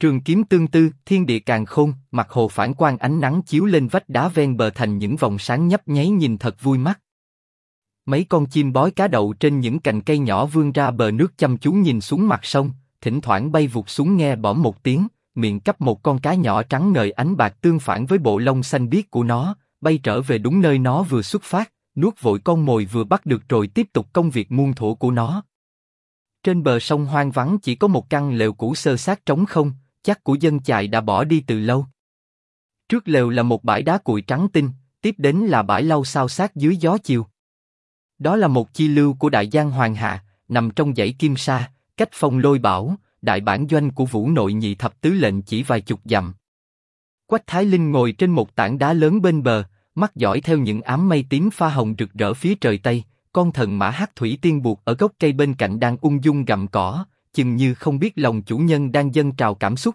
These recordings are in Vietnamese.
Trường kiếm tương tư, thiên địa càn khôn, mặt hồ phản quang ánh nắng chiếu lên vách đá ven bờ thành những vòng sáng nhấp nháy nhìn thật vui mắt. Mấy con chim bói cá đậu trên những cành cây nhỏ vươn ra bờ nước chăm chú nhìn xuống mặt sông, thỉnh thoảng bay vụt xuống nghe bõm một tiếng, miệng cắp một con cá nhỏ trắng ngời ánh bạc tương phản với bộ lông xanh biếc của nó, bay trở về đúng nơi nó vừa xuất phát, nuốt vội con mồi vừa bắt được rồi tiếp tục công việc muôn thuở của nó. Trên bờ sông hoang vắng chỉ có một căn lều cũ xơ xác trống không, chắc của dân chài đã bỏ đi từ lâu. Trước lều là một bãi đá cuội trắng tinh, tiếp đến là bãi lau xao xác dưới gió chiều. Đó là một chi lưu của đại giang Hoàng Hạ, nằm trong dãy Kim Sa, cách Phong Lôi Bảo, đại bản doanh của Vũ Nội Nhị Thập Tứ Lệnh chỉ vài chục dặm. Quách Thái Linh ngồi trên một tảng đá lớn bên bờ, mắt dõi theo những ám mây tím pha hồng rực rỡ phía trời Tây. Con thần mã Hắc Thủy Tiên buộc ở gốc cây bên cạnh đang ung dung gặm cỏ, chừng như không biết lòng chủ nhân đang dâng trào cảm xúc.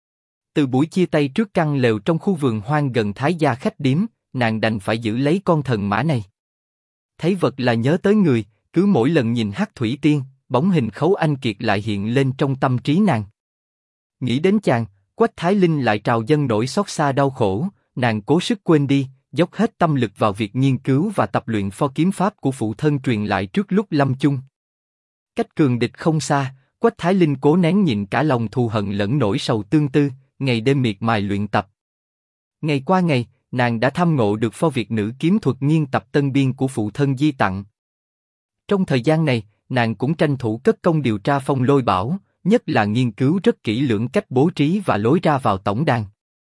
Từ buổi chia tay trước căn lều trong khu vườn hoang gần Thái Gia khách điếm, nàng đành phải giữ lấy con thần mã này. Thấy vật là nhớ tới người, cứ mỗi lần nhìn Hắc Thủy Tiên, bóng hình Khấu Anh Kiệt lại hiện lên trong tâm trí nàng. Nghĩ đến chàng, Quách Thái Linh lại trào dâng nỗi xót xa đau khổ, nàng cố sức quên đi, dốc hết tâm lực vào việc nghiên cứu và tập luyện pho kiếm pháp của phụ thân truyền lại trước lúc lâm chung. Cách cường địch không xa, Quách Thái Linh cố nén nhịn cả lòng thù hận lẫn nỗi sầu tương tư, ngày đêm miệt mài luyện tập. Ngày qua ngày, nàng đã thâm ngộ được pho việt nữ kiếm thuật nghiên tập tân biên của phụ thân di tặng. Trong thời gian này, nàng cũng tranh thủ cất công điều tra Phong Lôi Bảo, nhất là nghiên cứu rất kỹ lưỡng cách bố trí và lối ra vào tổng đàn.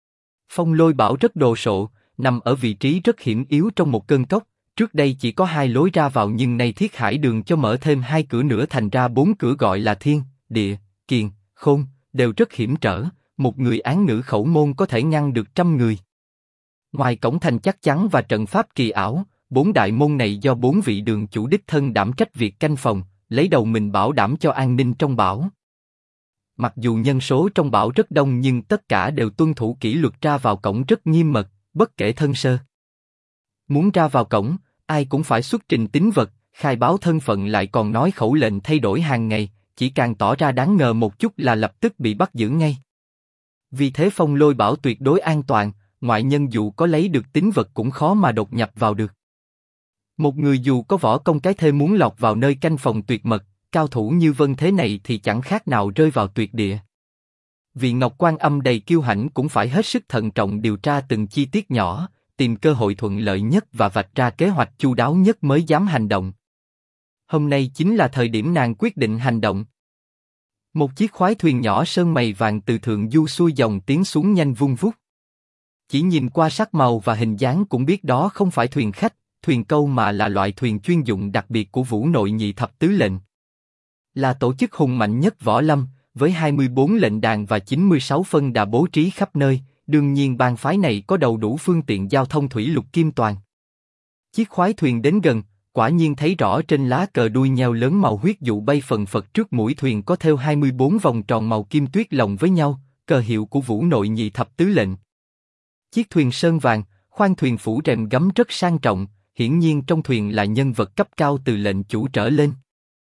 Phong Lôi Bảo rất đồ sộ, nằm ở vị trí rất hiểm yếu trong một cơn cốc. Trước đây chỉ có 2 lối ra vào nhưng nay Thiết Hải Đường cho mở thêm 2 cửa nữa thành ra 4 cửa gọi là Thiên, Địa, Kiền, Khôn, đều rất hiểm trở. Một người án ngữ khẩu môn có thể ngăn được 100 người. Ngoài cổng thành chắc chắn và trận pháp kỳ ảo, 4 đại môn này do 4 vị đường chủ đích thân đảm trách việc canh phòng, lấy đầu mình bảo đảm cho an ninh trong bảo. Mặc dù nhân số trong bảo rất đông nhưng tất cả đều tuân thủ kỷ luật ra vào cổng rất nghiêm mật, bất kể thân sơ. Muốn ra vào cổng, ai cũng phải xuất trình tín vật, khai báo thân phận lại còn nói khẩu lệnh thay đổi hàng ngày, chỉ càng tỏ ra đáng ngờ một chút là lập tức bị bắt giữ ngay. Vì thế Phong Lôi Bảo tuyệt đối an toàn, ngoại nhân dù có lấy được tín vật cũng khó mà đột nhập vào được. Một người dù có võ công cái thê muốn lọt vào nơi canh phòng tuyệt mật, cao thủ như Vân thế này thì chẳng khác nào rơi vào tuyệt địa. Vì Ngọc Quan Âm đầy kiêu hãnh cũng phải hết sức thận trọng điều tra từng chi tiết nhỏ, tìm cơ hội thuận lợi nhất và vạch ra kế hoạch chu đáo nhất mới dám hành động. Hôm nay chính là thời điểm nàng quyết định hành động. Một chiếc khoái thuyền nhỏ sơn mày vàng từ thượng du xuôi dòng tiến xuống nhanh vun vút. Chỉ nhìn qua sắc màu và hình dáng cũng biết đó không phải thuyền khách, thuyền câu mà là loại thuyền chuyên dụng đặc biệt của Vũ Nội Nhị Thập Tứ Lệnh. Là tổ chức hùng mạnh nhất võ lâm, với 24 lệnh đàn và 96 phân đà bố trí khắp nơi, đương nhiên bang phái này có đầy đủ phương tiện giao thông thủy lục kim toàn. Chiếc khoái thuyền đến gần, quả nhiên thấy rõ trên lá cờ đuôi nheo lớn màu huyết dụ bay phần phật trước mũi thuyền có thêu 24 vòng tròn màu kim tuyết lồng với nhau, cờ hiệu của Vũ Nội Nhị Thập Tứ Lệnh. Chiếc thuyền sơn vàng, khoang thuyền phủ rèm gấm rất sang trọng, hiển nhiên trong thuyền là nhân vật cấp cao từ lệnh chủ trở lên.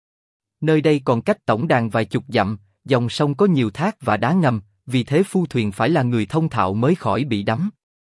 Nơi đây còn cách tổng đàn vài chục dặm, dòng sông có nhiều thác và đá ngầm, vì thế phu thuyền phải là người thông thạo mới khỏi bị đắm.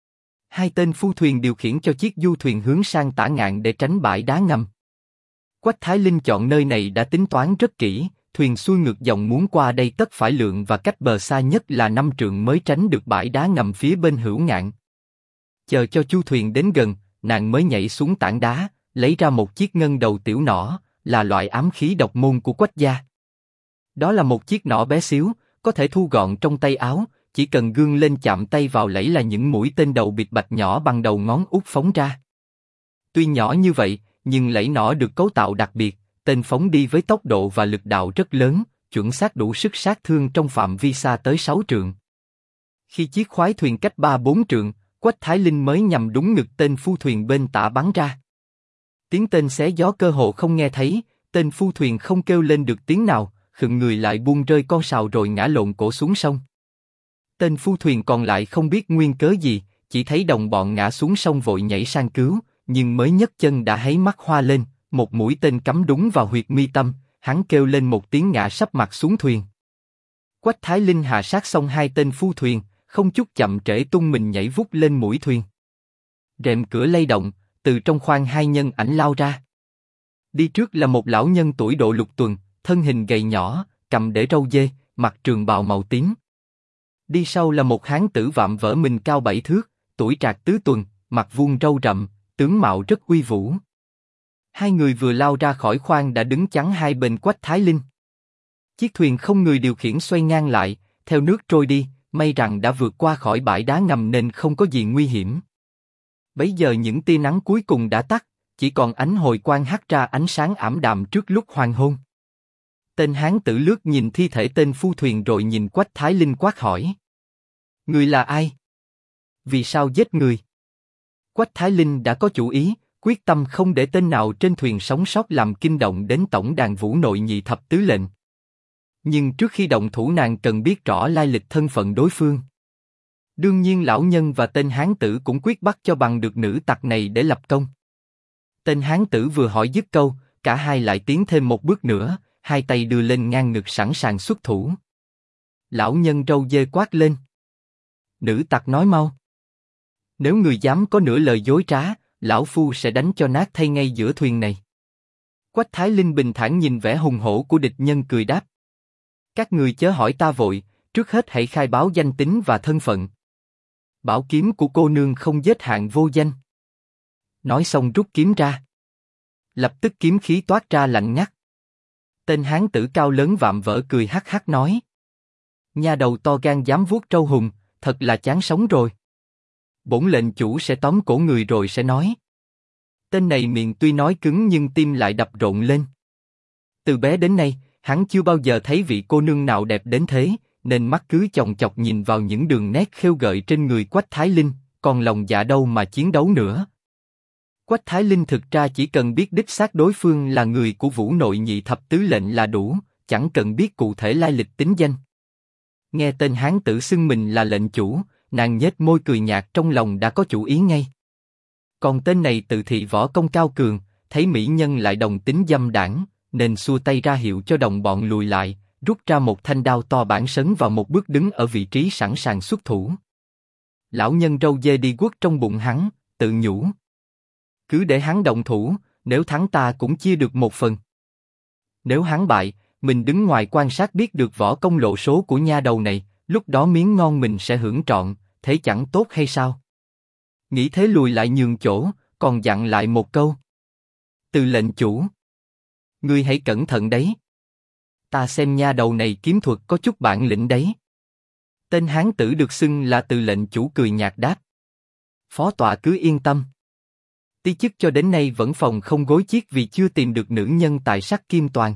2 tên phu thuyền điều khiển cho chiếc du thuyền hướng sang tả ngạn để tránh bãi đá ngầm. Quách Thái Linh chọn nơi này đã tính toán rất kỹ, thuyền xuôi ngược dòng muốn qua đây tất phải lượn và cách bờ xa nhất là 5 trượng mới tránh được bãi đá ngầm phía bên hữu ngạn. Chờ cho chu thuyền đến gần, nàng mới nhảy xuống tảng đá, lấy ra một chiếc ngân đầu tiểu nỏ, là loại ám khí độc môn của Quách gia. Đó là một chiếc nỏ bé xíu, có thể thu gọn trong tay áo, chỉ cần gương lên chạm tay vào lẫy là những mũi tên đầu bịt bạch nhỏ bằng đầu ngón út phóng ra. Tuy nhỏ như vậy, nhưng lẫy nỏ được cấu tạo đặc biệt, tên phóng đi với tốc độ và lực đạo rất lớn, chuẩn xác đủ sức sát thương trong phạm vi xa tới 6 trượng. Khi chiếc khoái thuyền cách 3-4 trượng, Quách Thái Linh mới nhằm đúng ngực tên phu thuyền bên tả bắn ra. Tiếng tên xé gió cơ hồ không nghe thấy, tên phu thuyền không kêu lên được tiếng nào, khựng người lại buông rơi con sào rồi ngã lộn cổ xuống sông. Tên phu thuyền còn lại không biết nguyên cớ gì, chỉ thấy đồng bọn ngã xuống sông vội nhảy sang cứu, nhưng mới nhấc chân đã thấy mắt hoa lên, một mũi tên cắm đúng vào huyệt mi tâm, hắn kêu lên một tiếng ngã sấp mặt xuống thuyền. Quách Thái Linh hạ sát xong hai tên phu thuyền, không chút chậm trễ tung mình nhảy vút lên mũi thuyền. Rèm cửa lay động, từ trong khoang hai nhân ảnh lao ra. Đi trước là một lão nhân tuổi độ lục tuần, thân hình gầy nhỏ, cầm để râu dê, mặc trường bào màu tím. Đi sau là một hán tử vạm vỡ mình cao 7 thước, tuổi trạc tứ tuần, mặt vuông râu rậm, tướng mạo rất uy vũ. Hai người vừa lao ra khỏi khoang đã đứng chắn hai bên Quách Thái Linh. Chiếc thuyền không người điều khiển xoay ngang lại, theo nước trôi đi, may rằng đã vượt qua khỏi bãi đá ngầm nên không có gì nguy hiểm. Bấy giờ những tia nắng cuối cùng đã tắt, chỉ còn ánh hồi quang hắt ra ánh sáng ảm đạm trước lúc hoàng hôn. Tên hán tử lướt nhìn thi thể tên phu thuyền rồi nhìn Quách Thái Linh quát hỏi: Người là ai? Vì sao giết người? Quách Thái Linh đã có chủ ý, quyết tâm không để tên nào trên thuyền sống sót làm kinh động đến tổng đàn Vũ Nội Nhị Thập Tứ Lệnh. Nhưng trước khi động thủ nàng cần biết rõ lai lịch thân phận đối phương. Đương nhiên lão nhân và tên hán tử cũng quyết bắt cho bằng được nữ tặc này để lập công. Tên hán tử vừa hỏi dứt câu, cả hai lại tiến thêm một bước nữa, hai tay đưa lên ngang ngực sẵn sàng xuất thủ. Lão nhân râu dê quát lên: Nữ tặc nói mau. Nếu người dám có nửa lời dối trá, lão phu sẽ đánh cho nát thay ngay giữa thuyền này. Quách Thái Linh bình thản nhìn vẻ hùng hổ của địch nhân cười đáp: Các người chớ hỏi ta vội, trước hết hãy khai báo danh tính và thân phận. Bảo kiếm của cô nương không giết hạng vô danh. Nói xong rút kiếm ra. Lập tức kiếm khí toát ra lạnh ngắt. Tên hán tử cao lớn vạm vỡ cười hắc hắc nói: Nha đầu to gan dám vuốt trâu hùng, thật là chán sống rồi. Bổn lệnh chủ sẽ tóm cổ người rồi sẽ nói. Tên này miệng tuy nói cứng nhưng tim lại đập rộn lên. Từ bé đến nay, hắn chưa bao giờ thấy vị cô nương nào đẹp đến thế, nên mắt cứ chòng chọc nhìn vào những đường nét khêu gợi trên người Quách Thái Linh, còn lòng dạ đâu mà chiến đấu nữa. Quách Thái Linh thực ra chỉ cần biết đích xác đối phương là người của Vũ Nội Nhị Thập Tứ Lệnh là đủ, chẳng cần biết cụ thể lai lịch tính danh. Nghe tên hán tử xưng mình là lệnh chủ, nàng nhếch môi cười nhạt, trong lòng đã có chủ ý ngay. Còn tên này tự thị võ công cao cường, thấy mỹ nhân lại đồng tính dâm đảng, nên xua tay ra hiệu cho đồng bọn lùi lại, rút ra một thanh đao to bản sấn vào một bước đứng ở vị trí sẵn sàng xuất thủ. Lão nhân râu dê đi quất trong bụng hắn, tự nhủ: Cứ để hắn động thủ, nếu thắng ta cũng chia được một phần. Nếu hắn bại, mình đứng ngoài quan sát biết được võ công lộ số của nha đầu này, lúc đó miếng ngon mình sẽ hưởng trọn, thế chẳng tốt hay sao? Nghĩ thế lùi lại nhường chỗ, còn dặn lại một câu: Từ lệnh chủ, ngươi hãy cẩn thận đấy. Ta xem nha đầu này kiếm thuật có chút bản lĩnh đấy. Tên hán tử được xưng là Từ lệnh chủ cười nhạt đáp: Phó tọa cứ yên tâm. Ti chức cho đến nay vẫn phòng không gối chiếc vì chưa tìm được nữ nhân tài sắc kim toàn.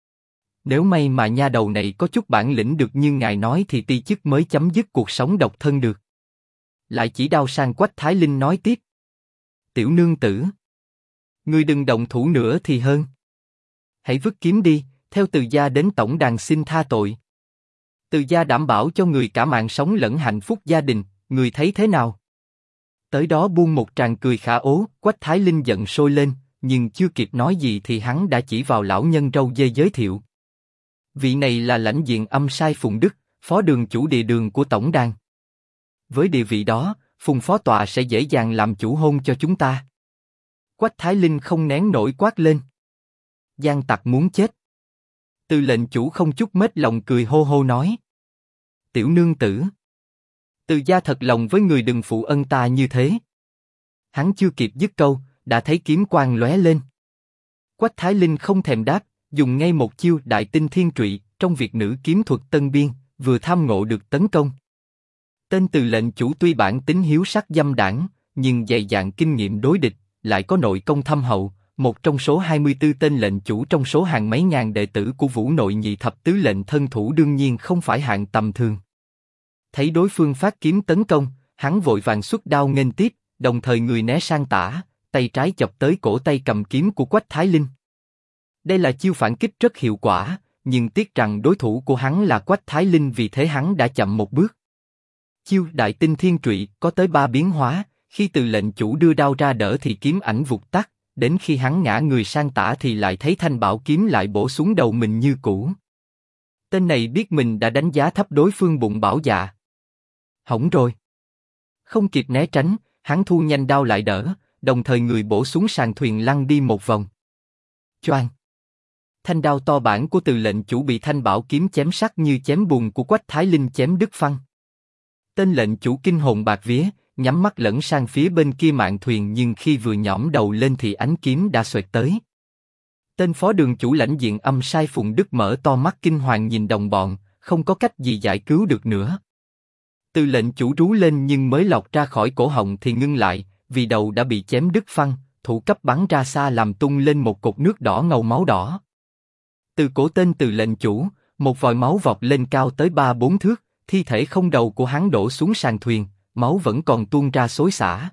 Nếu may mà nha đầu này có chút bản lĩnh được như ngài nói thì ti chức mới chấm dứt cuộc sống độc thân được. Lại chỉ đao sang Quách Thái Linh nói tiếp: Tiểu nương tử, ngươi đừng động thủ nữa thì hơn. Hãy vứt kiếm đi, theo từ gia đến tổng đàn xin tha tội. Từ gia đảm bảo cho người cả mạng sống lẫn hạnh phúc gia đình, người thấy thế nào? Tới đó buông một tràng cười khả ố, Quách Thái Linh giận sôi lên, nhưng chưa kịp nói gì thì hắn đã chỉ vào lão nhân râu dê giới thiệu: Vị này là lãnh diện âm sai Phùng Đức, phó đường chủ địa đường của tổng đàn. Với địa vị đó, Phùng phó tọa sẽ dễ dàng làm chủ hôn cho chúng ta. Quách Thái Linh không nén nổi quát lên: Gian tặc muốn chết! Từ lệnh chủ không chút mết lòng cười hô hô nói: Tiểu nương tử, từ gia thật lòng với người đừng phụ ân ta như thế. Hắn chưa kịp dứt câu, đã thấy kiếm quang lóe lên. Quách Thái Linh không thèm đáp, dùng ngay một chiêu đại tinh thiên trụy trong việc nữ kiếm thuật tân biên, vừa tham ngộ được tấn công. Tên Từ lệnh chủ tuy bản tính hiếu sắc dâm đảng, nhưng dày dạn kinh nghiệm đối địch, lại có nội công thâm hậu, một trong số 24 tên lệnh chủ trong số hàng mấy ngàn đệ tử của Vũ Nội Nhị Thập Tứ Lệnh thân thủ đương nhiên không phải hạng tầm thường. Thấy đối phương phát kiếm tấn công, hắn vội vàng xuất đao nghênh tiếp, đồng thời người né sang tả, tay trái chọc tới cổ tay cầm kiếm của Quách Thái Linh. Đây là chiêu phản kích rất hiệu quả, nhưng tiếc rằng đối thủ của hắn là Quách Thái Linh, vì thế hắn đã chậm một bước. Chiêu đại tinh thiên trụy có tới 3 biến hóa, khi Từ lệnh chủ đưa đao ra đỡ thì kiếm ảnh vụt tắt, đến khi hắn ngã người sang tả thì lại thấy thanh bảo kiếm lại bổ xuống đầu mình như cũ. Tên này biết mình đã đánh giá thấp đối phương bụng bảo dạ. Hỏng rồi. Không kịp né tránh, hắn thu nhanh đao lại đỡ, đồng thời người bổ xuống sàn thuyền lăn đi một vòng. Choang. Thanh đao to bản của Từ lệnh chủ bị thanh bảo kiếm chém sắc như chém bùn của Quách Thái Linh chém đứt phăng. Tên lệnh chủ kinh hồn bạt vía, nhắm mắt lẫn sang phía bên kia mạn thuyền, nhưng khi vừa nhõm đầu lên thì ánh kiếm đã xoẹt tới. Tên phó đường chủ lãnh diện Âm Sai Phùng Đức mở to mắt kinh hoàng nhìn đồng bọn, không có cách gì giải cứu được nữa. Từ lệnh chủ rú lên nhưng mới lọt ra khỏi cổ họng thì ngưng lại, vì đầu đã bị chém đứt phăng, thủ cấp bắn ra xa làm tung lên một cột nước đỏ ngầu máu đỏ. Từ cổ tên Từ lệnh chủ, một vòi máu vọt lên cao tới 3-4 thước, thi thể không đầu của hắn đổ xuống sàn thuyền, máu vẫn còn tuôn ra xối xả.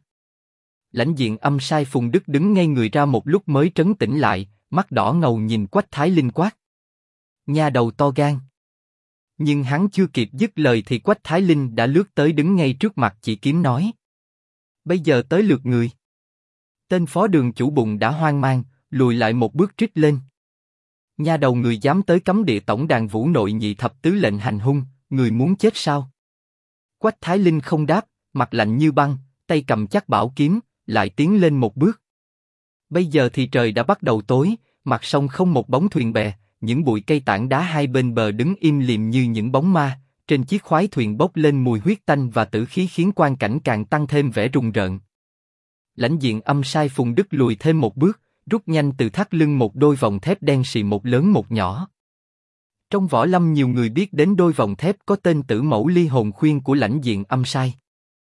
Lãnh diện Âm Sai Phùng Đức đứng ngay người ra một lúc mới trấn tĩnh lại, mắt đỏ ngầu nhìn Quách Thái Linh quát: Nha đầu to gan! Nhưng hắn chưa kịp dứt lời thì Quách Thái Linh đã lướt tới đứng ngay trước mặt chỉ kiếm nói: Bây giờ tới lượt người. Tên phó đường chủ bụng đã hoang mang, lùi lại một bước trích lên. Nha đầu, người dám tới cấm địa tổng đàn Vũ Nội Nhị Thập Tứ lệnh hành hung, người muốn chết sao? Quách Thái Linh không đáp, mặt lạnh như băng, tay cầm chắc bảo kiếm, lại tiến lên một bước. Bây giờ thì trời đã bắt đầu tối, mặt sông không một bóng thuyền bè, những bụi cây tảng đá hai bên bờ đứng im lìm như những bóng ma. Trên chiếc khoái thuyền bốc lên mùi huyết tanh và tử khí khiến quang cảnh càng tăng thêm vẻ rùng rợn. Lãnh diện Âm Sai Phùng Đức lùi thêm một bước, rút nhanh từ thắt lưng một đôi vòng thép đen sì, một lớn một nhỏ. Trong võ lâm nhiều người biết đến đôi vòng thép có tên Tử Mẫu Ly Hồn Khuyên của lãnh diện Âm Sai.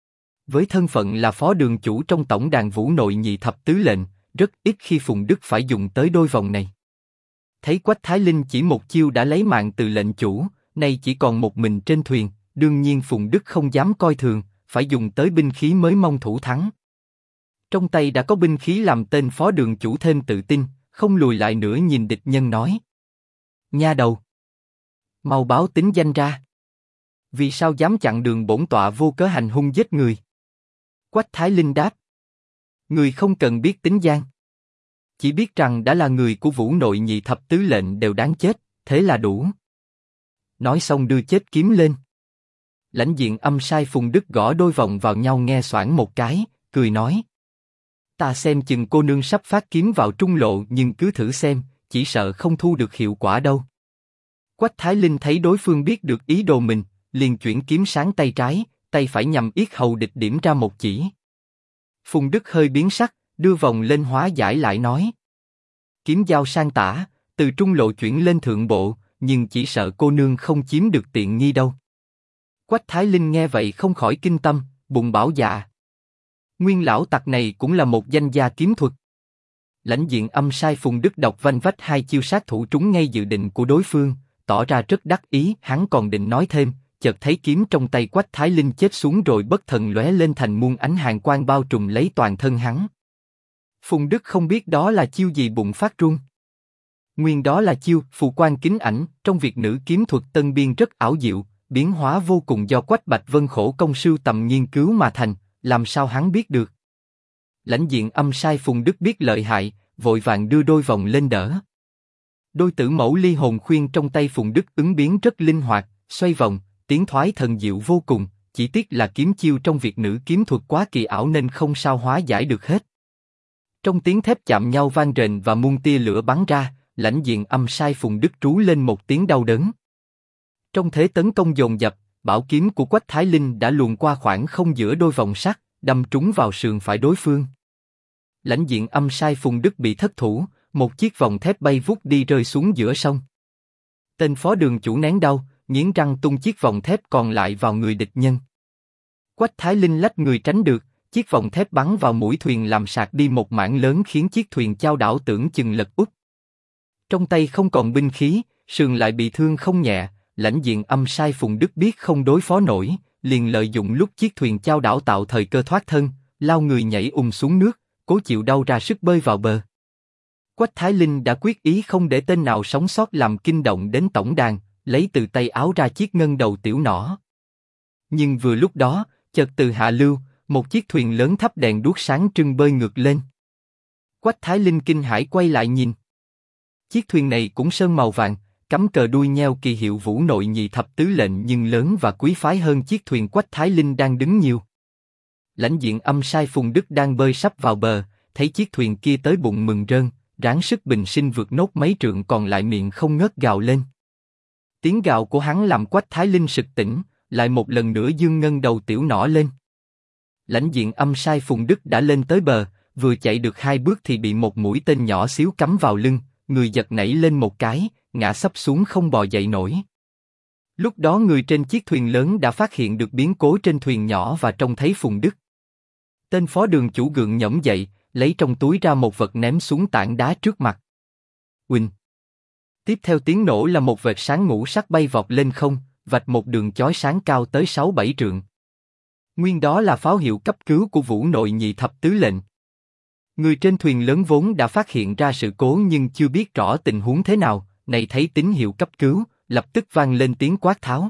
Với thân phận là phó đường chủ trong tổng đàn Vũ Nội Nhị Thập Tứ lệnh, rất ít khi Phùng Đức phải dùng tới đôi vòng này. Thấy Quách Thái Linh chỉ một chiêu đã lấy mạng Từ lệnh chủ, nay chỉ còn một mình trên thuyền, đương nhiên Phùng Đức không dám coi thường, phải dùng tới binh khí mới mong thủ thắng. Trong tay đã có binh khí làm tên phó đường chủ thêm tự tin, không lùi lại nữa nhìn địch nhân nói: Nha đầu, mau báo tính danh ra. Vì sao dám chặn đường bổn tọa vô cớ hành hung giết người? Quách Thái Linh đáp: Người không cần biết tính danh, chỉ biết rằng đã là người của Vũ Nội Nhị Thập Tứ lệnh đều đáng chết, thế là đủ. Nói xong đưa chết kiếm lên. Lãnh diện Âm Sai Phùng Đức gõ đôi vòng vào nhau nghe xoảng một cái, cười nói: Ta xem chừng cô nương sắp phát kiếm vào trung lộ, nhưng cứ thử xem, chỉ sợ không thu được hiệu quả đâu. Quách Thái Linh thấy đối phương biết được ý đồ mình, liền chuyển kiếm sáng tay trái, tay phải nhằm yết hầu địch điểm ra một chỉ. Phùng Đức hơi biến sắc, đưa vòng lên hóa giải lại nói: Kiếm giao sang tả, từ trung lộ chuyển lên thượng bộ, nhưng chỉ sợ cô nương không chiếm được tiện nghi đâu. Quách Thái Linh nghe vậy không khỏi kinh tâm, bụng bảo dạ. Nguyên lão tặc này cũng là một danh gia kiếm thuật. Lãnh diện Âm Sai Phùng Đức đọc vanh vách hai chiêu sát thủ trúng ngay dự định của đối phương, tỏ ra rất đắc ý. Hắn còn định nói thêm, chợt thấy kiếm trong tay Quách Thái Linh chết xuống rồi bất thần lóe lên thành muôn ánh hàn quang bao trùm lấy toàn thân hắn. Phùng Đức không biết đó là chiêu gì bụng phát run. Nguyên đó là chiêu phù quang kính ảnh, trong việc nữ kiếm thuật tân biên rất ảo diệu, biến hóa vô cùng do Quách Bạch Vân khổ công sưu tầm nghiên cứu mà thành, làm sao hắn biết được? Lãnh diện Âm Sai Phùng Đức biết lợi hại, vội vàng đưa đôi vòng lên đỡ. Đôi Tử Mẫu Ly Hồn Khuyên trong tay Phùng Đức ứng biến rất linh hoạt, xoay vòng, tiến thoái thần diệu vô cùng, chỉ tiếc là kiếm chiêu trong việc nữ kiếm thuật quá kỳ ảo nên không sao hóa giải được hết. Trong tiếng thép chạm nhau vang rền và muôn tia lửa bắn ra, lãnh diện Âm Sai Phùng Đức trú lên một tiếng đau đớn. Trong thế tấn công dồn dập, bảo kiếm của Quách Thái Linh đã luồn qua khoảng không giữa đôi vòng sắt, đâm trúng vào sườn phải đối phương. Lãnh diện Âm Sai Phùng Đức bị thất thủ, một chiếc vòng thép bay vút đi rơi xuống giữa sông. Tên phó đường chủ nén đau, nghiến răng tung chiếc vòng thép còn lại vào người địch nhân. Quách Thái Linh lách người tránh được, chiếc vòng thép bắn vào mũi thuyền làm sạc đi một mảng lớn khiến chiếc thuyền chao đảo tưởng chừng lật úp. Trong tay không còn binh khí, sườn lại bị thương không nhẹ. Lãnh diện Âm Sai Phùng Đức biết không đối phó nổi, liền lợi dụng lúc chiếc thuyền chao đảo tạo thời cơ thoát thân, lao người nhảy xuống nước, cố chịu đau ra sức bơi vào bờ. Quách Thái Linh đã quyết ý không để tên nào sống sót làm kinh động đến tổng đàn, lấy từ tay áo ra chiếc ngân đầu tiểu nỏ. Nhưng vừa lúc đó, chợt từ hạ lưu, một chiếc thuyền lớn thắp đèn đuốc sáng trưng bơi ngược lên. Quách Thái Linh kinh hãi quay lại nhìn. Chiếc thuyền này cũng sơn màu vàng, cắm cờ đuôi nheo kỳ hiệu Vũ Nội Nhị Thập Tứ Lệnh nhưng lớn và quý phái hơn chiếc thuyền Quách Thái Linh đang đứng nhiều. Lãnh Diện Âm sai Phùng Đức đang bơi sắp vào bờ, thấy chiếc thuyền kia tới bụng mừng rơn, ráng sức bình sinh vượt nốt mấy trượng còn lại miệng không ngớt gào lên. Tiếng gào của hắn làm Quách Thái Linh sực tỉnh, lại một lần nữa dương ngân đầu tiểu nỏ lên. Lãnh Diện Âm sai Phùng Đức đã lên tới bờ, vừa chạy được 2 bước thì bị một mũi tên nhỏ xíu cắm vào lưng, người giật nảy lên một cái, ngã sấp xuống không bò dậy nổi. Lúc đó người trên chiếc thuyền lớn đã phát hiện được biến cố trên thuyền nhỏ và trông thấy Phùng Đức. Tên phó đường chủ gượng nhổm dậy, lấy trong túi ra một vật ném xuống tảng đá trước mặt. Uỳnh. Tiếp theo tiếng nổ là một vệt sáng ngũ sắc bay vọt lên không, vạch một đường chói sáng cao tới 6-7 trượng. Nguyên đó là pháo hiệu cấp cứu của Vũ Nội Nhị Thập Tứ Lệnh. Người trên thuyền lớn vốn đã phát hiện ra sự cố nhưng chưa biết rõ tình huống thế nào, này thấy tín hiệu cấp cứu, lập tức vang lên tiếng quát tháo.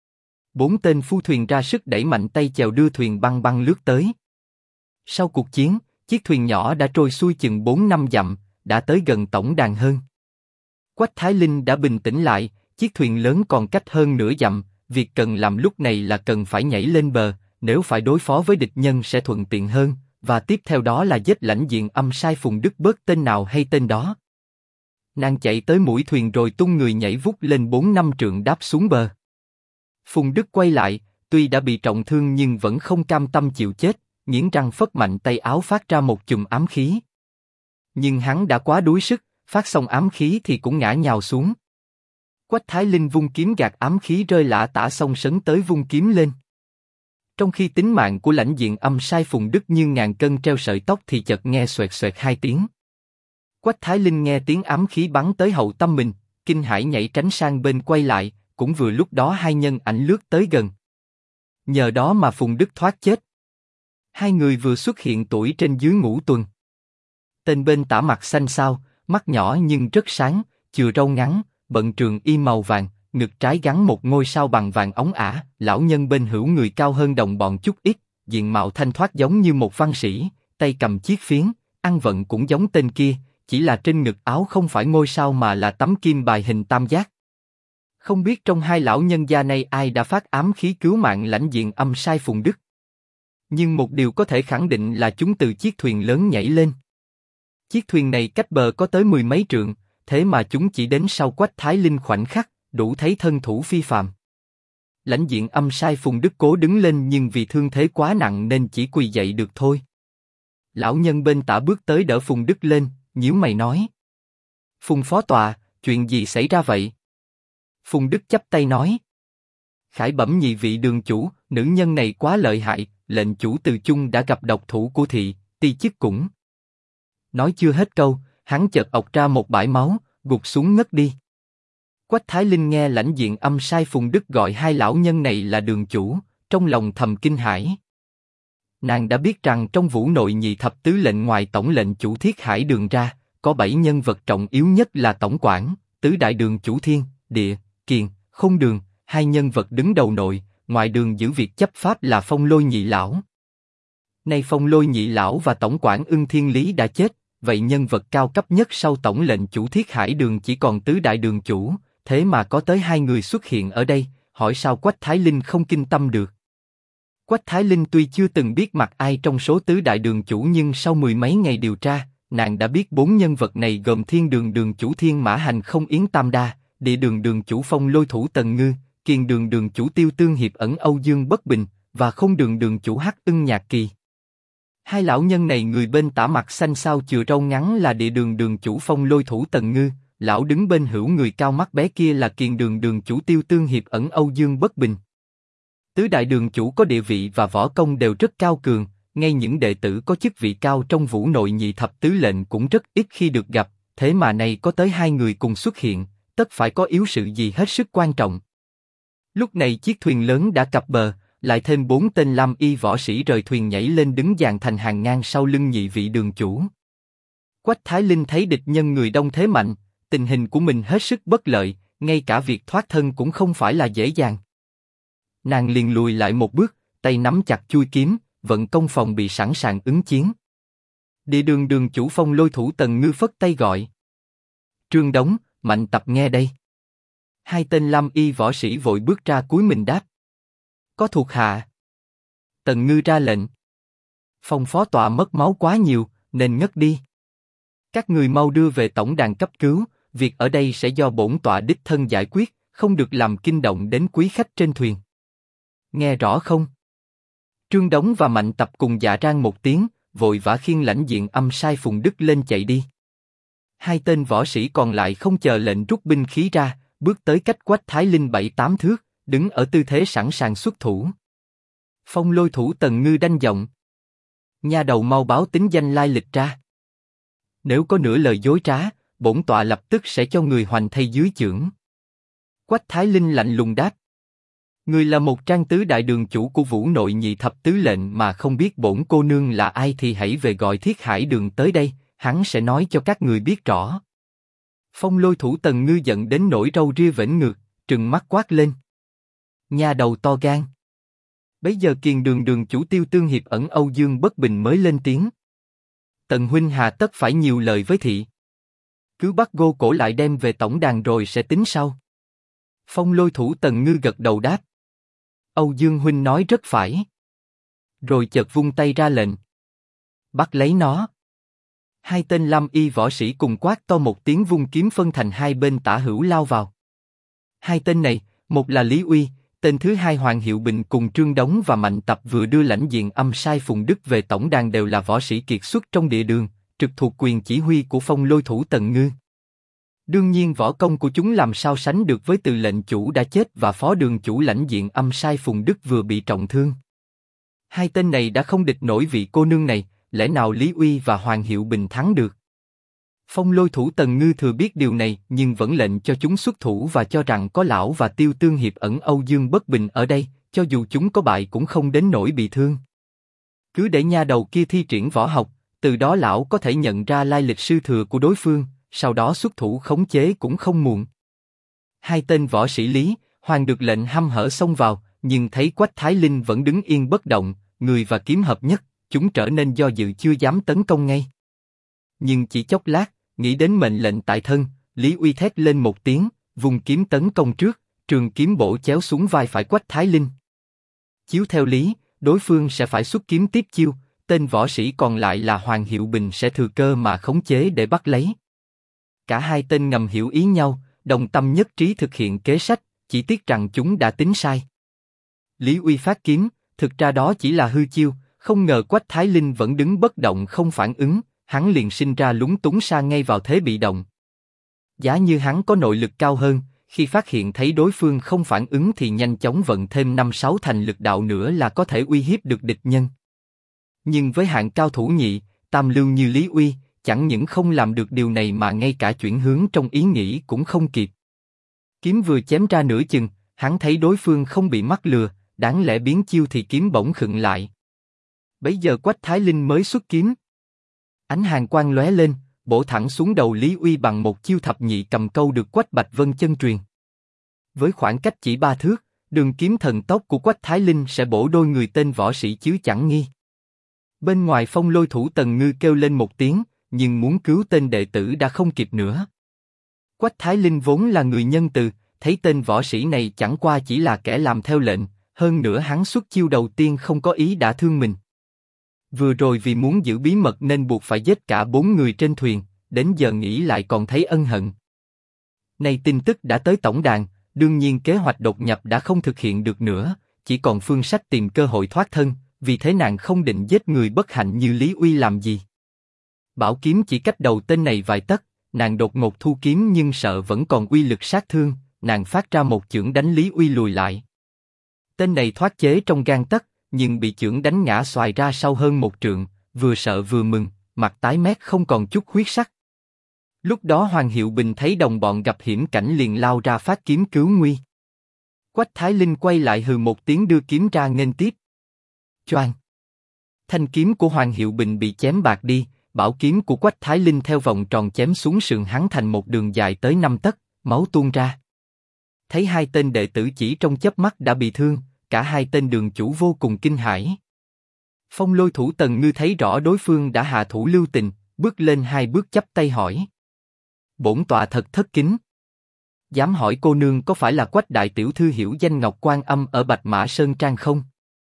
4 tên phu thuyền ra sức đẩy mạnh tay chèo đưa thuyền băng băng lướt tới. Sau cuộc chiến, chiếc thuyền nhỏ đã trôi xuôi chừng 4-5 dặm, đã tới gần tổng đàn hơn. Quách Thái Linh đã bình tĩnh lại, chiếc thuyền lớn còn cách hơn nửa dặm, việc cần làm lúc này là cần phải nhảy lên bờ, nếu phải đối phó với địch nhân sẽ thuận tiện hơn, và tiếp theo đó là giết Lãnh Diện Âm sai Phùng Đức bớt tên nào hay tên đó. Nàng chạy tới mũi thuyền rồi tung người nhảy vút lên 4-5 trượng đáp xuống bờ. Phùng Đức quay lại, tuy đã bị trọng thương nhưng vẫn không cam tâm chịu chết, nghiến răng phất mạnh tay áo phát ra một chùm ám khí. Nhưng hắn đã quá đuối sức, phát xong ám khí thì cũng ngã nhào xuống. Quách Thái Linh vung kiếm gạt ám khí rơi lả tả xong sấn tới vung kiếm lên. Trong khi tính mạng của Lãnh Diện Âm sai Phùng Đức như ngàn cân treo sợi tóc thì chợt nghe xoẹt xoẹt 2 tiếng. Quách Thái Linh nghe tiếng ám khí bắn tới hậu tâm mình, kinh hãi nhảy tránh sang bên quay lại, cũng vừa lúc đó 2 nhân ảnh lướt tới gần. Nhờ đó mà Phùng Đức thoát chết. 2 người vừa xuất hiện tuổi trên dưới ngũ tuần. Tên bên tả mặt xanh xao, mắt nhỏ nhưng rất sáng, chừa râu ngắn, bận trường y màu vàng, ngực trái gắn một ngôi sao bằng vàng óng ả. Lão nhân bên hữu người cao hơn đồng bọn chút ít, diện mạo thanh thoát giống như một văn sĩ, tay cầm chiếc phiến, ăn vận cũng giống tên kia, chỉ là trên ngực áo không phải ngôi sao mà là tấm kim bài hình tam giác. Không biết trong 2 lão nhân gia này ai đã phát ám khí cứu mạng Lãnh Diện Âm sai Phùng Đức. Nhưng một điều có thể khẳng định là chúng từ chiếc thuyền lớn nhảy lên. Chiếc thuyền này cách bờ có tới 10 mấy trượng, thế mà chúng chỉ đến sau Quách Thái Linh khoảnh khắc, đủ thấy thân thủ phi phàm. Lãnh Diện Âm sai Phùng Đức cố đứng lên nhưng vì thương thế quá nặng nên chỉ quỳ dậy được thôi. Lão nhân bên tả bước tới đỡ Phùng Đức lên, nhíu mày nói: Phùng phó tọa, chuyện gì xảy ra vậy? Phùng Đức chắp tay nói: Khải bẩm nhị vị đường chủ, nữ nhân này quá lợi hại, lệnh chủ từ chung đã gặp độc thủ của thị, ti chức cũng. Nói chưa hết câu, hắn chợt ọc ra một bãi máu, gục xuống ngất đi. Quách Thái Linh nghe Lãnh Diện Âm sai Phùng Đức gọi 2 lão nhân này là đường chủ, trong lòng thầm kinh hãi. Nàng đã biết rằng trong Vũ Nội Nhị Thập Tứ Lệnh ngoài tổng lệnh chủ Thiết Hải Đường ra, có 7 nhân vật trọng yếu nhất là tổng quản, tứ đại đường chủ Thiên, Địa, Kiền, Không Đường, 2 nhân vật đứng đầu nội, ngoại đường giữ việc chấp pháp là Phong Lôi Nhị Lão. Nay Phong Lôi Nhị Lão và tổng quản Ưng Thiên Lý đã chết, vậy nhân vật cao cấp nhất sau tổng lệnh chủ Thiết Hải Đường chỉ còn tứ đại đường chủ, thế mà có tới 2 người xuất hiện ở đây, hỏi sao Quách Thái Linh không kinh tâm được. Quách Thái Linh tuy chưa từng biết mặt ai trong số tứ đại đường chủ nhưng sau 10 mấy ngày điều tra, nàng đã biết 4 nhân vật này gồm Thiên Đường đường chủ Thiên Mã Hành Không Yến Tam Đa, Địa Đường đường chủ Phong Lôi Thủ Tần Ngư, Kiền Đường đường chủ Tiêu Tương Hiệp Ẩn Âu Dương Bất Bình, và Không Đường đường chủ Hắc Ưng Nhạc Kỳ. 2 lão nhân này người bên tả mặt xanh xao chừa râu ngắn là Địa Đường đường chủ Phong Lôi Thủ Tần Ngư, lão đứng bên hữu người cao mắt bé kia là Kiền Đường đường chủ Tiêu Tương Hiệp Ẩn Âu Dương Bất Bình. Tứ đại đường chủ có địa vị và võ công đều rất cao cường, ngay những đệ tử có chức vị cao trong Vũ Nội Nhị Thập Tứ Lệnh cũng rất ít khi được gặp, thế mà nay có tới 2 người cùng xuất hiện, tất phải có yếu sự gì hết sức quan trọng. Lúc này chiếc thuyền lớn đã cập bờ, lại thêm 4 tên lam y võ sĩ rời thuyền nhảy lên đứng dàn thành hàng ngang sau lưng nhị vị đường chủ. Quách Thái Linh thấy địch nhân người đông thế mạnh, tình hình của mình hết sức bất lợi, ngay cả việc thoát thân cũng không phải là dễ dàng. Nàng liền lùi lại một bước, tay nắm chặt chuôi kiếm, vận công phòng bị sẵn sàng ứng chiến. Địa Đường đường chủ Phong Lôi Thủ Tần Ngư phất tay gọi: Trương Đống, Mạnh Tập nghe đây. Hai tên Lam Y võ sĩ vội bước ra cúi mình đáp. Có thuộc hạ. Tần Ngư ra lệnh. Phong phó tọa mất máu quá nhiều, nên ngất đi. Các người mau đưa về tổng đàn cấp cứu, việc ở đây sẽ do bổn tọa đích thân giải quyết, không được làm kinh động đến quý khách trên thuyền. Nghe rõ không? Trương Đống và Mạnh Tập cùng dạ rang một tiếng, vội vã khiêng lãnh diện Âm Sai Phùng Đức lên chạy đi. Hai tên võ sĩ còn lại không chờ lệnh rút binh khí ra, bước tới cách Quách Thái Linh 7-8 thước, đứng ở tư thế sẵn sàng xuất thủ. Phong Lôi Thủ Tần Ngư đanh giọng. Nha đầu mau báo tính danh lai lịch ra. Nếu có nửa lời dối trá, bổn tọa lập tức sẽ cho người hoành thay dưới chưởng. Quách Thái Linh lạnh lùng đáp. Người là một trang tứ đại đường chủ của Vũ Nội Nhị Thập Tứ Lệnh mà không biết bổn cô nương là ai thì hãy về gọi Thiết Hải Đường tới đây, hắn sẽ nói cho các người biết rõ. Phong Lôi Thủ Tần Ngư giận đến nỗi râu ria vểnh ngược, trừng mắt quát lên. Nha đầu to gan. Bấy giờ Kiền Đường đường chủ Tiêu Tương Hiệp ẩn Âu Dương Bất Bình mới lên tiếng. Tần huynh hà tất phải nhiều lời với thị. Cứ bắt Gô Cổ lại đem về tổng đàn rồi sẽ tính sau. Phong Lôi Thủ Tần Ngư gật đầu đáp. Âu Dương huynh nói rất phải. Rồi chợt vung tay ra lệnh. Bắt lấy nó. Hai tên Lam Y võ sĩ cùng quát to một tiếng vung kiếm phân thành hai bên tả hữu lao vào. Hai tên này, một là Lý Uy, tên thứ hai Hoàng Hiệu Bình cùng Trương Đống và Mạnh Tập vừa đưa lãnh diện Âm Sai Phùng Đức về tổng đàn đều là võ sĩ kiệt xuất trong địa đường, trực thuộc quyền chỉ huy của Phong Lôi Thủ Tần Ngư. Đương nhiên võ công của chúng làm sao sánh được với Từ lệnh chủ đã chết và phó đường chủ lãnh diện Âm Sai Phùng Đức vừa bị trọng thương. Hai tên này đã không địch nổi vị cô nương này, lẽ nào Lý Uy và Hoàng Hiệu Bình thắng được? Phong Lôi Thủ Tần Ngư thừa biết điều này nhưng vẫn lệnh cho chúng xuất thủ và cho rằng có lão và Tiêu Tương Hiệp ẩn Âu Dương Bất Bình ở đây, cho dù chúng có bại cũng không đến nỗi bị thương. Cứ để nha đầu kia thi triển võ học, từ đó lão có thể nhận ra lai lịch sư thừa của đối phương, sau đó xuất thủ khống chế cũng không muộn. Hai tên võ sĩ Lý, Hoàng được lệnh hăm hở xông vào, nhưng thấy Quách Thái Linh vẫn đứng yên bất động, người và kiếm hợp nhất, chúng trở nên do dự chưa dám tấn công ngay. Nhưng chỉ chốc lát, nghĩ đến mệnh lệnh tại thân, Lý Uy thét lên một tiếng, vùng kiếm tấn công trước, trường kiếm bổ chéo xuống vai phải Quách Thái Linh. Chiếu theo lý, đối phương sẽ phải xuất kiếm tiếp chiêu, tên võ sĩ còn lại là Hoàng Hiệu Bình sẽ thừa cơ mà khống chế để bắt lấy. Cả hai tên ngầm hiểu ý nhau, đồng tâm nhất trí thực hiện kế sách, chỉ tiếc rằng chúng đã tính sai. Lý Uy phát kiếm, thực ra đó chỉ là hư chiêu, không ngờ Quách Thái Linh vẫn đứng bất động không phản ứng, hắn liền sinh ra lúng túng sa ngay vào thế bị động. Giá như hắn có nội lực cao hơn, khi phát hiện thấy đối phương không phản ứng thì nhanh chóng vận thêm 5-6 thành lực đạo nữa là có thể uy hiếp được địch nhân. Nhưng với hạng cao thủ nhị, tam lưu như Lý Uy, chẳng những không làm được điều này mà ngay cả chuyển hướng trong ý nghĩ cũng không kịp. Kiếm vừa chém ra nửa chừng, hắn thấy đối phương không bị mắc lừa, đáng lẽ biến chiêu thì kiếm bỗng khựng lại. Bấy giờ Quách Thái Linh mới xuất kiếm. Ánh hàn quang lóe lên, bổ thẳng xuống đầu Lý Uy bằng một chiêu thập nhị cầm câu được Quách Bạch Vân chân truyền. Với khoảng cách chỉ 3 thước, đường kiếm thần tốc của Quách Thái Linh sẽ bổ đôi người tên võ sĩ chứ chẳng nghi. Bên ngoài Phong Lôi Thủ Tần Ngư kêu lên một tiếng, nhưng muốn cứu tên đệ tử đã không kịp nữa. Quách Thái Linh vốn là người nhân từ, thấy tên võ sĩ này chẳng qua chỉ là kẻ làm theo lệnh, hơn nữa hắn xuất chiêu đầu tiên không có ý đả thương mình. Vừa rồi vì muốn giữ bí mật nên buộc phải giết cả 4 người trên thuyền, đến giờ nghĩ lại còn thấy ân hận. Nay tin tức đã tới tổng đàn, đương nhiên kế hoạch đột nhập đã không thực hiện được nữa, chỉ còn phương sách tìm cơ hội thoát thân, vì thế nàng không định giết người bất hạnh như Lý Uy làm gì. Bảo kiếm chỉ cách đầu tên này vài tấc, nàng đột ngột thu kiếm nhưng sợ vẫn còn uy lực sát thương, nàng phát ra một chưởng đánh Lý Uy lùi lại. Tên này thoát chế trong gang tấc, nhưng bị chưởng đánh ngã xoài ra sau hơn 1 trượng, vừa sợ vừa mừng, mặt tái mét không còn chút huyết sắc. Lúc đó Hoàng Hiệu Bình thấy đồng bọn gặp hiểm cảnh liền lao ra phát kiếm cứu nguy. Quách Thái Linh quay lại hừ một tiếng đưa kiếm ra nghênh tiếp. Choang! Thanh kiếm của Hoàng Hiệu Bình bị chém bạc đi, bảo kiếm của Quách Thái Linh theo vòng tròn chém xuống sườn hắn thành một đường dài tới 5 tấc, máu tuôn ra. Thấy hai tên đệ tử chỉ trong chớp mắt đã bị thương, cả hai tên đường chủ vô cùng kinh hãi. Phong Lôi Thủ Tần Ngư thấy rõ đối phương đã hạ thủ lưu tình, bước lên 2 bước chắp tay hỏi. Bổn tọa thật thất kính. dám hỏi cô nương có phải là Quách đại tiểu thư hiểu danh Ngọc Quan Âm ở Bạch Mã Sơn Trang không?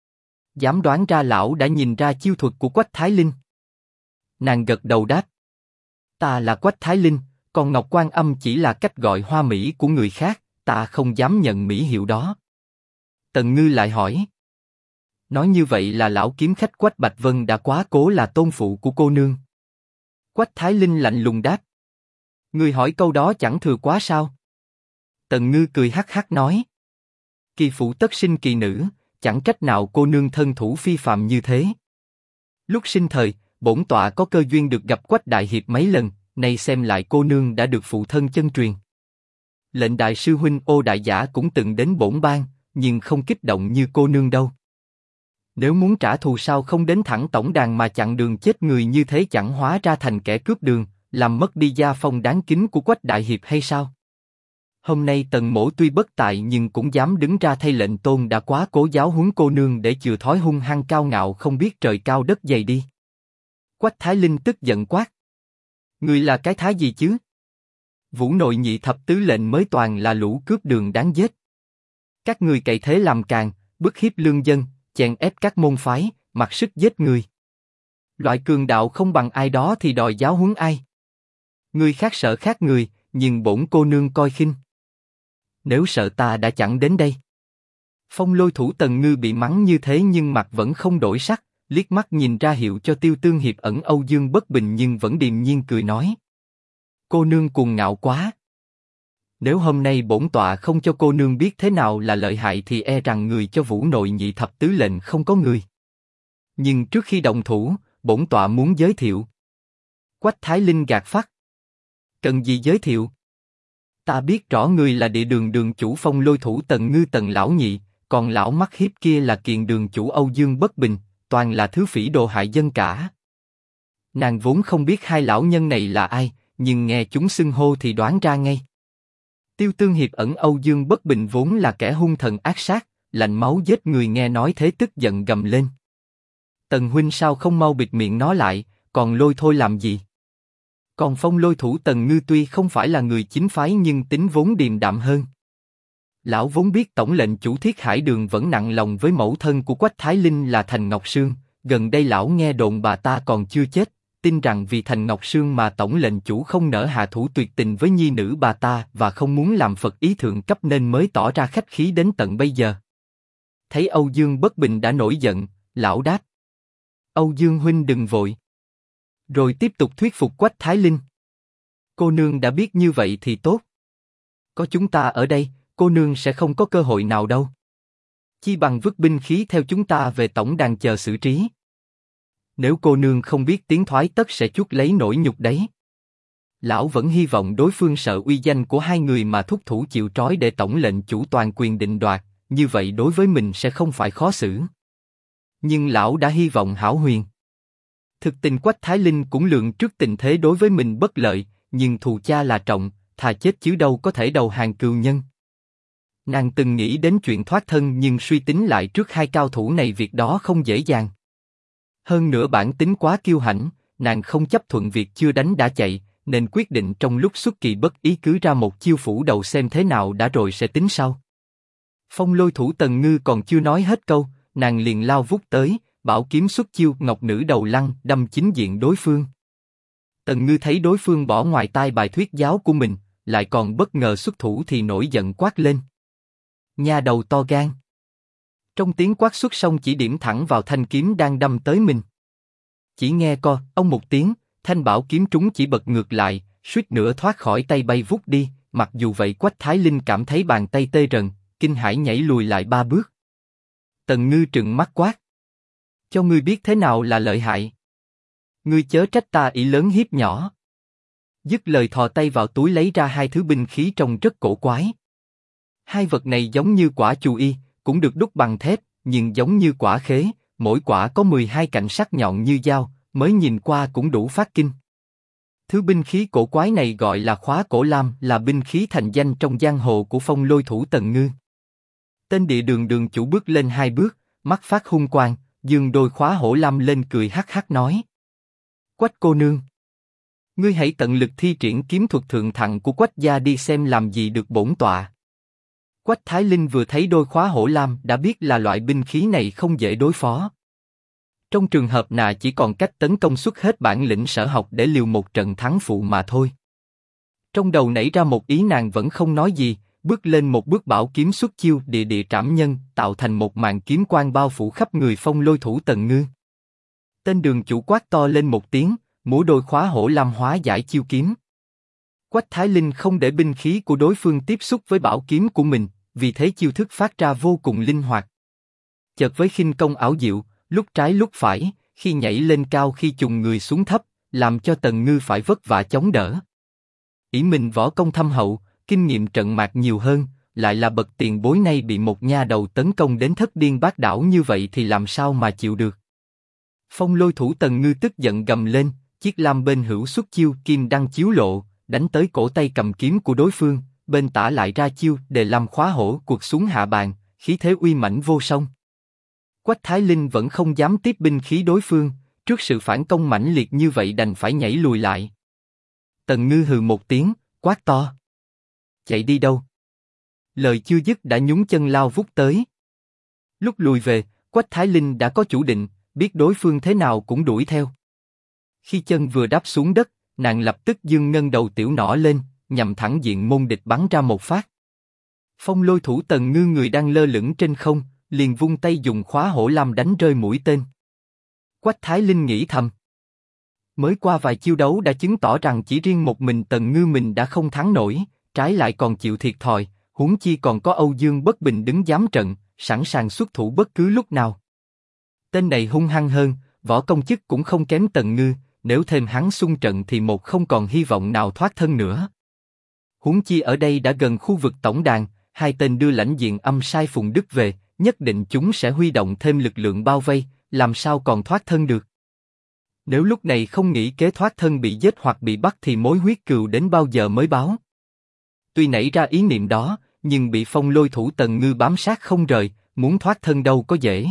Dám đoán ra lão đã nhìn ra chiêu thuật của Quách Thái Linh. Nàng gật đầu đáp. Ta là Quách Thái Linh, còn Ngọc Quan Âm chỉ là cách gọi hoa mỹ của người khác, ta không dám nhận mỹ hiệu đó. Tần Ngư lại hỏi. Nói như vậy là lão kiếm khách Quách Bạch Vân đã quá cố là tôn phụ của cô nương. Quách Thái Linh lạnh lùng đáp. Người hỏi câu đó chẳng thừa quá sao? Tần Ngư cười hắc hắc nói. Kỳ phụ tất sinh kỳ nữ, chẳng trách nào cô nương thân thủ phi phàm như thế. Lúc sinh thời, bổn tọa có cơ duyên được gặp Quách đại hiệp mấy lần, nay xem lại cô nương đã được phụ thân chân truyền. Lệnh đại sư huynh Ô đại giả cũng từng đến bổn bang, nhưng không kích động như cô nương đâu. Nếu muốn trả thù sao không đến thẳng tổng đàn mà chặn đường chết người như thế, chẳng hóa ra thành kẻ cướp đường, làm mất đi gia phong đáng kính của Quách đại hiệp hay sao? Hôm nay Tần mỗ tuy bất tại nhưng cũng dám đứng ra thay lệnh tôn đã quá cố giáo huấn cô nương để chừa thói hung hăng cao ngạo không biết trời cao đất dày đi. Quách Thái Linh tức giận quát. Người là cái thái gì chứ? Vũ nội nhị thập tứ lệnh mới toàn là lũ cướp đường đáng giết. Các người cậy thế làm càng, bức hiếp lương dân, chèn ép các môn phái, mặc sức giết người. Loại cường đạo không bằng ai đó thì đòi giáo huấn ai? Người khác sợ khác người, nhưng bổn cô nương coi khinh. Nếu sợ ta đã chẳng đến đây. Phong Lôi thủ Tần Ngư bị mắng như thế nhưng mặt vẫn không đổi sắc, liếc mắt nhìn ra hiệu cho Tiêu Tương Hiệp ẩn Âu Dương bất bình nhưng vẫn điềm nhiên cười nói. Cô nương cuồng ngạo quá. Nếu hôm nay bổn tọa không cho cô nương biết thế nào là lợi hại thì e rằng người cho Vũ nội nhị thập tứ lệnh không có người. Nhưng trước khi động thủ, bổn tọa muốn giới thiệu. Quách Thái Linh gạt phắt. Cần gì giới thiệu? Ta biết rõ người là địa đường đường chủ Phong Lôi thủ Tần Ngư Tần lão nhị, còn lão mắt hiếp kia là Kiền đường chủ Âu Dương bất bình, toàn là thứ phỉ đồ hại dân cả. Nàng vốn không biết hai lão nhân này là ai, nhưng nghe chúng xưng hô thì đoán ra ngay. Tiêu Tương Hiệp ẩn Âu Dương bất bình vốn là kẻ hung thần ác sát, lạnh máu giết người, nghe nói thế tức giận gầm lên. Tần huynh sao không mau bịt miệng nó lại, còn lôi thôi làm gì? Còn Phong Lôi thủ Tần Ngư tuy không phải là người chính phái nhưng tính vốn điềm đạm hơn. Lão vốn biết tổng lệnh chủ Thiết Hải Đường vẫn nặng lòng với mẫu thân của Quách Thái Linh là Thành Ngọc Sương, gần đây lão nghe đồn bà ta còn chưa chết, tin rằng vì Thành Ngọc Sương mà tổng lệnh chủ không nỡ hạ thủ tuyệt tình với nhi nữ bà ta và không muốn làm Phật ý thượng cấp nên mới tỏ ra khách khí đến tận bây giờ. Thấy Âu Dương bất bình đã nổi giận, lão đáp. Âu Dương huynh đừng vội. Rồi tiếp tục thuyết phục Quách Thái Linh. Cô nương đã biết như vậy thì tốt. Có chúng ta ở đây, cô nương sẽ không có cơ hội nào đâu. Chi bằng vứt binh khí theo chúng ta về tổng đàn chờ xử trí. Nếu cô nương không biết tiếng thoái tất sẽ chuốc lấy nỗi nhục đấy. Lão vẫn hy vọng đối phương sợ uy danh của hai người mà thúc thủ chịu trói để tổng lệnh chủ toàn quyền định đoạt, như vậy đối với mình sẽ không phải khó xử. Nhưng lão đã hy vọng hão huyền. Thực tình Quách Thái Linh cũng lường trước tình thế đối với mình bất lợi, nhưng thù cha là trọng, thà chết chứ đâu có thể đầu hàng cừu nhân. Nàng từng nghĩ đến chuyện thoát thân nhưng suy tính lại trước hai cao thủ này việc đó không dễ dàng. Hơn nữa bản tính quá kiêu hãnh, nàng không chấp thuận việc chưa đánh đã chạy, nên quyết định trong lúc xuất kỳ bất ý cứ ra một chiêu phủ đầu xem thế nào đã rồi sẽ tính sau. Phong Lôi thủ Tần Ngư còn chưa nói hết câu, nàng liền lao vút tới, bảo kiếm xuất chiêu ngọc nữ đầu lăng đâm chính diện đối phương. Tần Ngư thấy đối phương bỏ ngoài tai bài thuyết giáo của mình, lại còn bất ngờ xuất thủ thì nổi giận quát lên. Nha đầu to gan. Trong tiếng quát xuất xong chỉ điểm thẳng vào thanh kiếm đang đâm tới mình. Chỉ nghe co, ông một tiếng, thanh bảo kiếm trúng chỉ bật ngược lại, suýt nữa thoát khỏi tay bay vút đi. Mặc dù vậy Quách Thái Linh cảm thấy bàn tay tê rần, kinh hãi nhảy lùi lại 3 bước. Tần Ngư trừng mắt quát. Cho ngươi biết thế nào là lợi hại. Ngươi chớ trách ta ý lớn hiếp nhỏ. Dứt lời thò tay vào túi lấy ra hai thứ binh khí trông rất cổ quái. Hai vật này giống như quả chù y, cũng được đúc bằng thép, nhưng giống như quả khế, mỗi quả có 12 cạnh sắc nhọn như dao, mới nhìn qua cũng đủ phát kinh. Thứ binh khí cổ quái này gọi là khóa cổ lam, là binh khí thành danh trong giang hồ của Phong Lôi thủ Tần Ngư. Tên địa đường đường chủ bước lên 2 bước, mắt phát hung quang, giương đôi khóa hổ lam lên cười hắc hắc nói. Quách cô nương. Ngươi hãy tận lực thi triển kiếm thuật thượng thặng của Quách gia đi xem làm gì được bổn tọa. Quách Thái Linh vừa thấy đôi khóa hổ lam đã biết là loại binh khí này không dễ đối phó. Trong trường hợp nà chỉ còn cách tấn công xuất hết bản lĩnh sở học để liều một trận thắng phụ mà thôi. Trong đầu nảy ra một ý, nàng vẫn không nói gì, bước lên một bước bảo kiếm xuất chiêu địa địa trảm nhân, tạo thành một màn kiếm quang bao phủ khắp người Phong Lôi Thủ Tần Ngư. Tên đường chủ quát to lên một tiếng, múa đôi khóa hổ lam hóa giải chiêu kiếm. Quách Thái Linh không để binh khí của đối phương tiếp xúc với bảo kiếm của mình, vì thế chiêu thức phát ra vô cùng linh hoạt. Chợt với khinh công ảo diệu, lúc trái lúc phải, khi nhảy lên cao khi chùng người xuống thấp, làm cho Tần Ngư phải vất vả chống đỡ. Ỷ mình võ công thâm hậu, kinh nghiệm trận mạc nhiều hơn, lại là bậc tiền bối nay bị một nha đầu tấn công đến thất điên bát đảo như vậy thì làm sao mà chịu được. Phong Lôi Thủ Tần Ngư tức giận gầm lên, chiếc lam bên hữu xuất chiêu kim đăng chiếu lộ, đánh tới cổ tay cầm kiếm của đối phương, bên tả lại ra chiêu Đề Lam khóa hổ quật xuống hạ bàn, khí thế uy mãnh vô song. Quách Thái Linh vẫn không dám tiếp binh khí đối phương, trước sự phản công mãnh liệt như vậy đành phải nhảy lùi lại. Tần Ngư hừ một tiếng, quát to: chạy đi đâu? Lời chưa dứt đã nhún chân lao vút tới. Lúc lùi về, Quách Thái Linh đã có chủ định, biết đối phương thế nào cũng đuổi theo. Khi chân vừa đáp xuống đất, nàng lập tức dương ngân đầu tiểu nỏ lên, nhằm thẳng diện môn địch bắn ra một phát. Phong Lôi Thủ Tần Ngư người đang lơ lửng trên không, liền vung tay dùng khóa hổ lam đánh rơi mũi tên. Quách Thái Linh nghĩ thầm, mới qua vài chiêu đấu đã chứng tỏ rằng chỉ riêng một mình Tần Ngư mình đã không thắng nổi, trái lại còn chịu thiệt thòi, huống chi còn có Âu Dương Bất Bình đứng giám trận, sẵn sàng xuất thủ bất cứ lúc nào. Tên này hung hăng hơn, võ công chức cũng không kém Tần Ngư, nếu thêm hắn xung trận thì một không còn hy vọng nào thoát thân nữa. Huống chi ở đây đã gần khu vực tổng đàn, hai tên đưa lãnh diện âm sai Phùng Đức về, nhất định chúng sẽ huy động thêm lực lượng bao vây, làm sao còn thoát thân được. Nếu lúc này không nghĩ kế thoát thân bị giết hoặc bị bắt thì mối huyết cừu đến bao giờ mới báo. Tuy nảy ra ý niệm đó, nhưng bị Phong Lôi Thủ Tần Ngư bám sát không rời, muốn thoát thân đâu có dễ.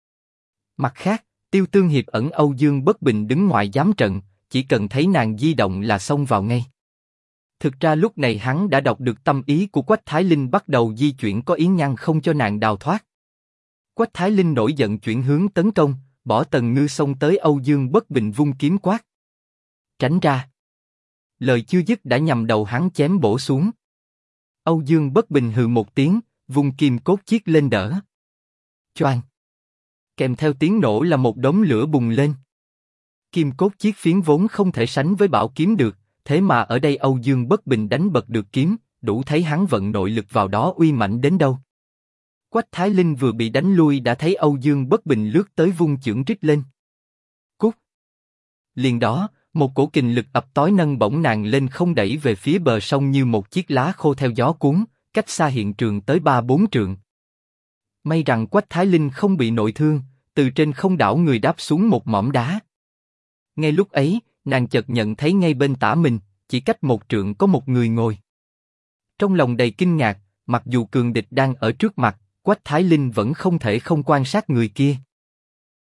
Mặt khác, Tiêu Tương Hiệp ẩn Âu Dương Bất Bình đứng ngoài giám trận, chỉ cần thấy nàng di động là xông vào ngay. Thực ra lúc này hắn đã đọc được tâm ý của Quách Thái Linh, bắt đầu di chuyển có ý nhăn không cho nàng đào thoát. Quách Thái Linh nổi giận chuyển hướng tấn công, bỏ Tần Ngư xông tới Âu Dương Bất Bình vung kiếm quát: tránh ra! Lời chưa dứt đã nhằm đầu hắn chém bổ xuống. Âu Dương Bất Bình hừ một tiếng, vung kim cốt chiết lên đỡ. Choang! Kèm theo tiếng nổ là một đống lửa bùng lên. Kim cốt chiết phiến vốn không thể sánh với bảo kiếm được, thế mà ở đây Âu Dương Bất Bình đánh bật được kiếm, đủ thấy hắn vận nội lực vào đó uy mạnh đến đâu. Quách Thái Linh vừa bị đánh lui đã thấy Âu Dương Bất Bình lướt tới vung chưởng rít lên. Cút! Liền đó, một cổ kình lực ập tói nâng bổng nàng lên không đẩy về phía bờ sông như một chiếc lá khô theo gió cuốn, cách xa hiện trường tới 3-4 trượng. May rằng Quách Thái Linh không bị nội thương, từ trên không đảo người đáp xuống một mỏm đá. Ngay lúc ấy, nàng chợt nhận thấy ngay bên tả mình, chỉ cách 1 trượng có một người ngồi. Trong lòng đầy kinh ngạc, mặc dù cường địch đang ở trước mặt, Quách Thái Linh vẫn không thể không quan sát người kia.